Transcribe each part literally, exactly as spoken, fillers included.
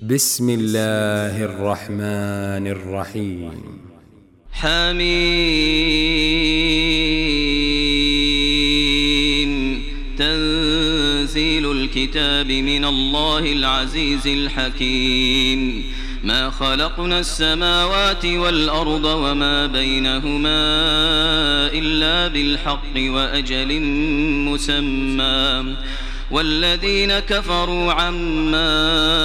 بسم الله الرحمن الرحيم. حميم. تنزيل الكتاب من الله العزيز الحكيم. ما خلقنا السماوات والأرض وما بينهما إلا بالحق وأجل مسمى، والذين كفروا عما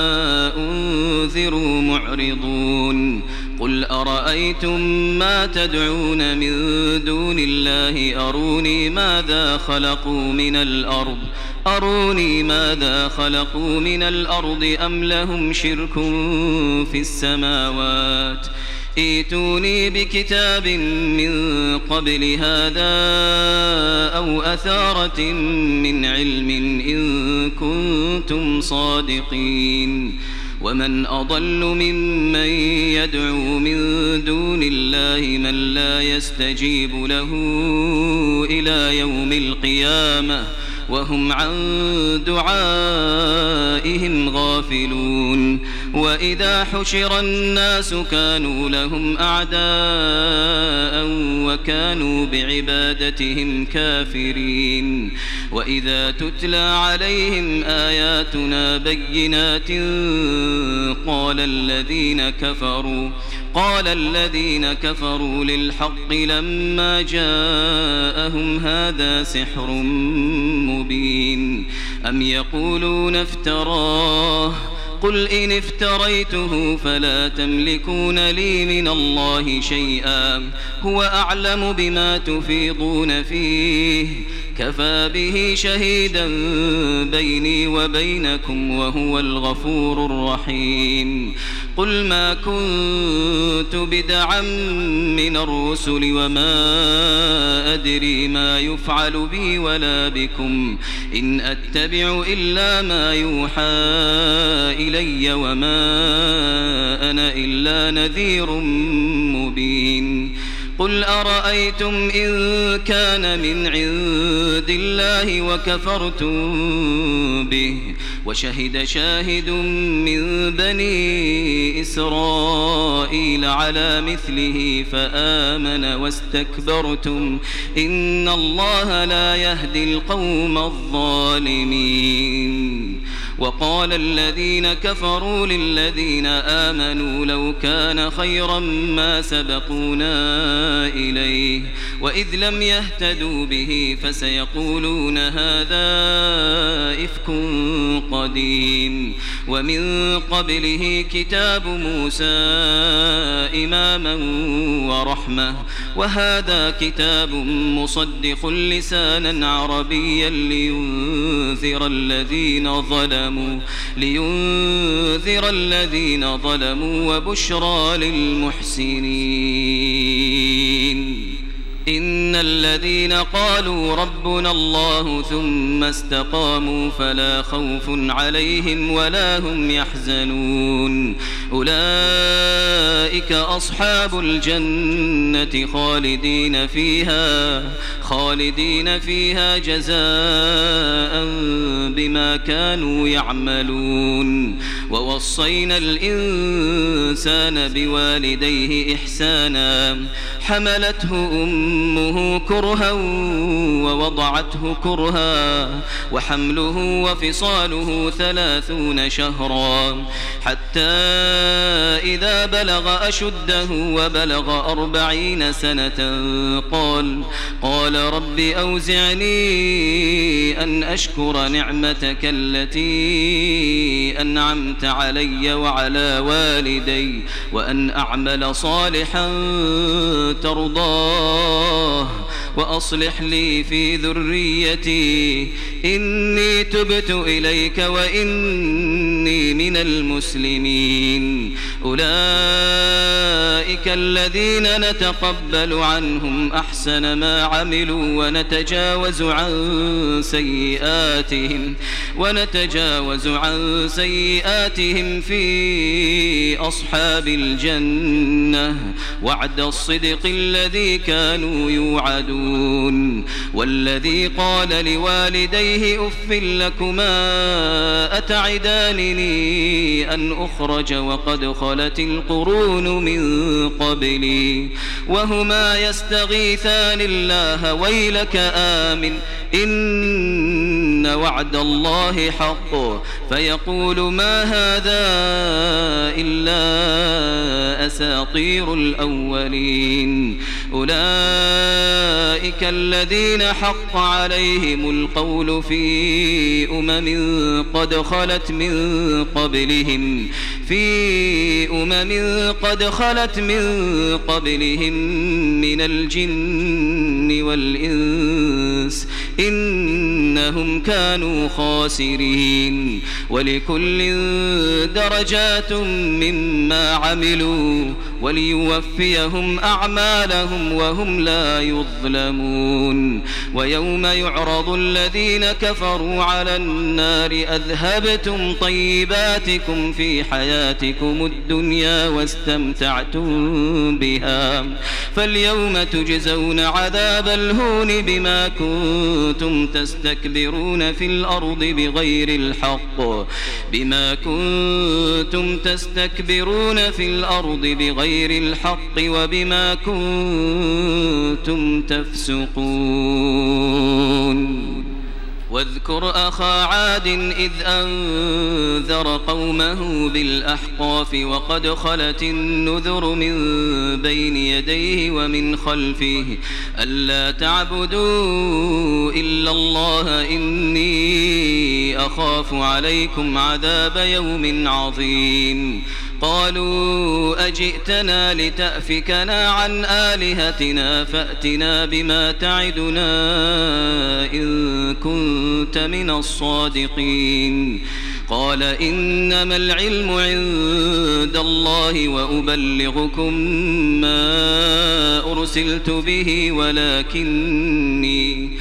أنذروا معرضون. قل أرأيتم ما تدعون من دون الله أروني ماذا خلقوا من الأرض أروني ماذا خلقوا من الأرض أم لهم شرك في السماوات ائتوني بكتاب من قبل هذا أو أثارة من علم إن كنتم صادقين. ومن أضل ممن يدعو من دون الله من لا يستجيب له إلى يوم القيامة وهم عن دعائهم غافلون. وإذا حشر الناس كانوا لهم أعداء وكانوا بعبادتهم كافرين. وإذا تتلى عليهم آياتنا بينات قال الذين كفروا قال الذين كفروا للحق لما جاءهم هذا سحر مبين أم يقولون افتراه قل إن افتريته فلا تملكون لي من الله شيئا هو أعلم بما تفيضون فيه كفى به شهيدا بيني وبينكم وهو الغفور الرحيم. قل ما كنت بدعا من الرسل وما أدري ما يفعل بي ولا بكم إن أتبع إلا ما يوحى إلي وما أنا إلا نذير مبين. قل أرأيتم إن كان من عند الله وكفرتم به وشهد شاهد من بني إسرائيل على مثله فآمن واستكبرتم إن الله لا يهدي القوم الظالمين. وقال الذين كفروا للذين آمنوا لو كان خيرا ما سبقونا إليه وإذ لم يهتدوا به فسيقولون هذا إفك قديم. ومن قبله كتاب موسى إماما ورحمة وهذا كتاب مصدق لسانا عربيا لينذر الذين ظلموا لينذر الذين ظلموا وبشرى للمحسنين. إن الذين قالوا ربنا الله ثم استقاموا فلا خوف عليهم ولا هم يحزنون أولئك أصحاب الجنة خالدين فيها خالدين فيها جزاء بما كانوا يعملون. ووصينا الإنسان بوالديه إحسانا حملته أمه كرها ووضعته كرها وحمله وفصاله ثلاثون شهرا حتى إذا بلغ أشده وبلغ أربعين سنة قال قال رب أوزعني أن أشكر نعمتك التي أنعمت علي وعلى والدي وأن أعمل صالحا ترضاه وأصلح لي في ذريتي إني تبت إليك وإني من المسلمين. أولئك الذين نتقبل عنهم أحسن ما عملوا ونتجاوز عن سيئاتهم ونتجاوز عن سيئاتهم في أصحاب الجنة وعد الصدق الذي كانوا يوعدون. والذي قال لوالديه أف لكما أتعدانني أن أخرج وقد خلت القرون من قبلي وهما يستغيثان الله ويلك آمن إن وعد الله حق فيقول ما هذا إلا أساطير الأولين أولئك الذين حق عليهم القول في أمم قد خلت من قبلهم في أمم قد خلت من قبلهم من الجن والإنس إنهم كانوا خاسرين ولكل درجات مما عملوا وليوفيهم أعمالهم وهم لا يظلمون ويوم يعرض الذين كفروا على النار أذهبتم طيباتكم في حياتكم الدنيا واستمتعتم بها فاليوم تجزون عذاب الهون بما كنتم تستكبرون في الأرض بغير الحق بما كنتم تستكبرون في الأرض بغير الحق وبما كنتم تفسقون واذكر أخا عاد إذ أنذر قومه بالأحقاف وقد خلت النذر من بين يديه ومن خلفه ألا تعبدوا إلا الله إني أخاف عليكم عذاب يوم عظيم قالوا أجئتنا لتأفكنا عن آلهتنا فأتنا بما تعدنا إن كنت من الصادقين قال إنما العلم عند الله وأبلغكم ما أرسلت به ولكني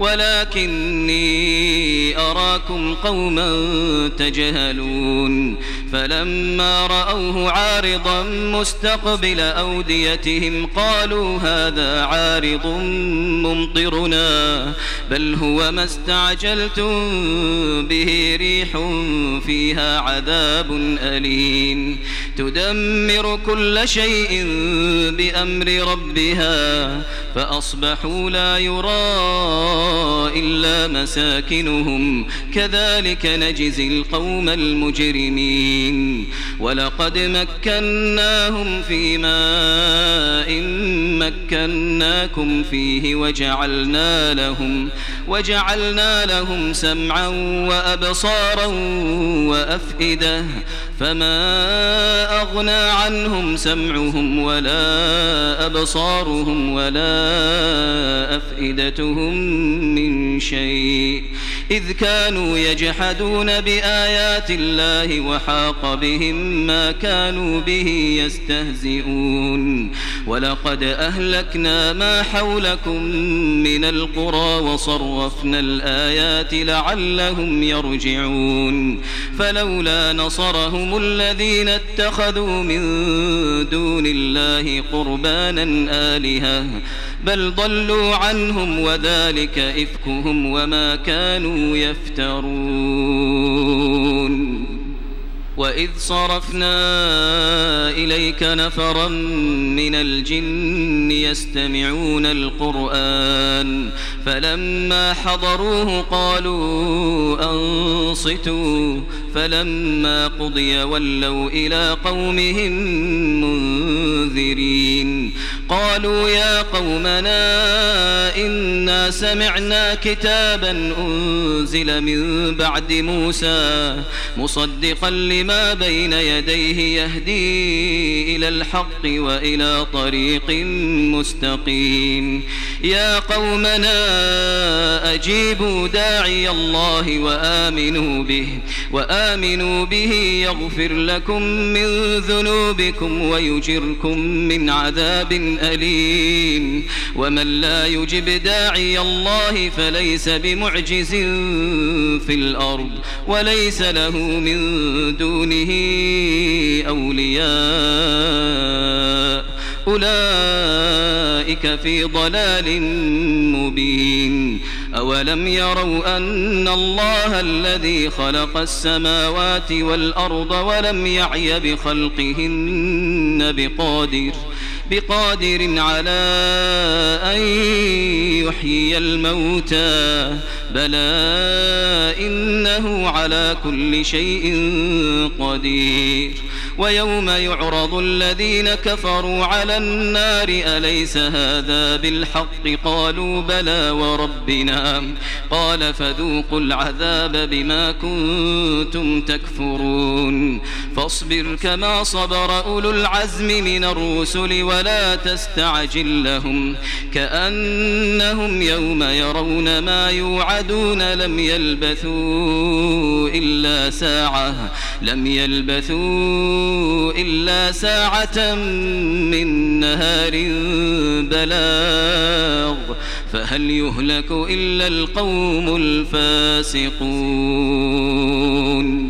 ولكني أراكم قوما تجهلون فلما رأوه عارضا مستقبل أوديتهم قالوا هذا عارض ممطرنا بل هو ما استعجلتم به ريح فيها عذاب أليم تدمر كل شيء بأمر ربها فأصبحوا لا يرى إلا مساكنهم كذلك نجزي القوم المجرمين ولقد مكناهم في ماء مكناكم فيه وجعلنا لهم وجعلنا لهم سمعا وأبصارا وأفئدة فما أغنى عنهم سمعهم ولا أبصارهم ولا أفئدتهم من شيء إذ كانوا يجحدون بآيات الله وحاق بهم ما كانوا به يستهزئون ولقد أهلكنا ما حولكم من القرى وصرفنا الآيات لعلهم يرجعون فلولا نصرهم الذين اتخذوا من دون الله قربانا آلهة بل ضلوا عنهم وذلك إفكهم وما كانوا يفترون وإذ صرفنا إليك نفرا من الجن يستمعون القرآن فلما حضروه قالوا أنصتوا فلما قضي ولوا إلى قومهم منذرين قالوا يا قومنا إنا سمعنا كتابا أنزل من بعد موسى مصدقا لما بين يديه يهدي إلى الحق وإلى طريق مستقيم يا قومنا أجيبوا داعي الله وآمنوا به وآمنوا به يغفر لكم من ذنوبكم ويجركم من عذاب أليم ومن لا يجب داعي الله فليس بمعجز في الأرض وليس له من دونه أولياء أولئك في ضلال مبين أولم يروا أن الله الذي خلق السماوات والأرض ولم يعي بخلقهن بقادر بقادر على أن يحيي الموتى بلى إنه على كل شيء قدير ويوم يعرض الذين كفروا على النار أليس هذا بالحق قالوا بلى وربنا قال فذوقوا العذاب بما كنتم تكفرون فاصبر كما صبر أولو العزم من الرسل ولا تستعجل لهم كأنهم يوم يرون ما يوعدون لم يلبثوا إلا ساعة لم يلبثوا إلا ساعة من نهار بلاغ فهل يهلك إلا القوم الفاسقون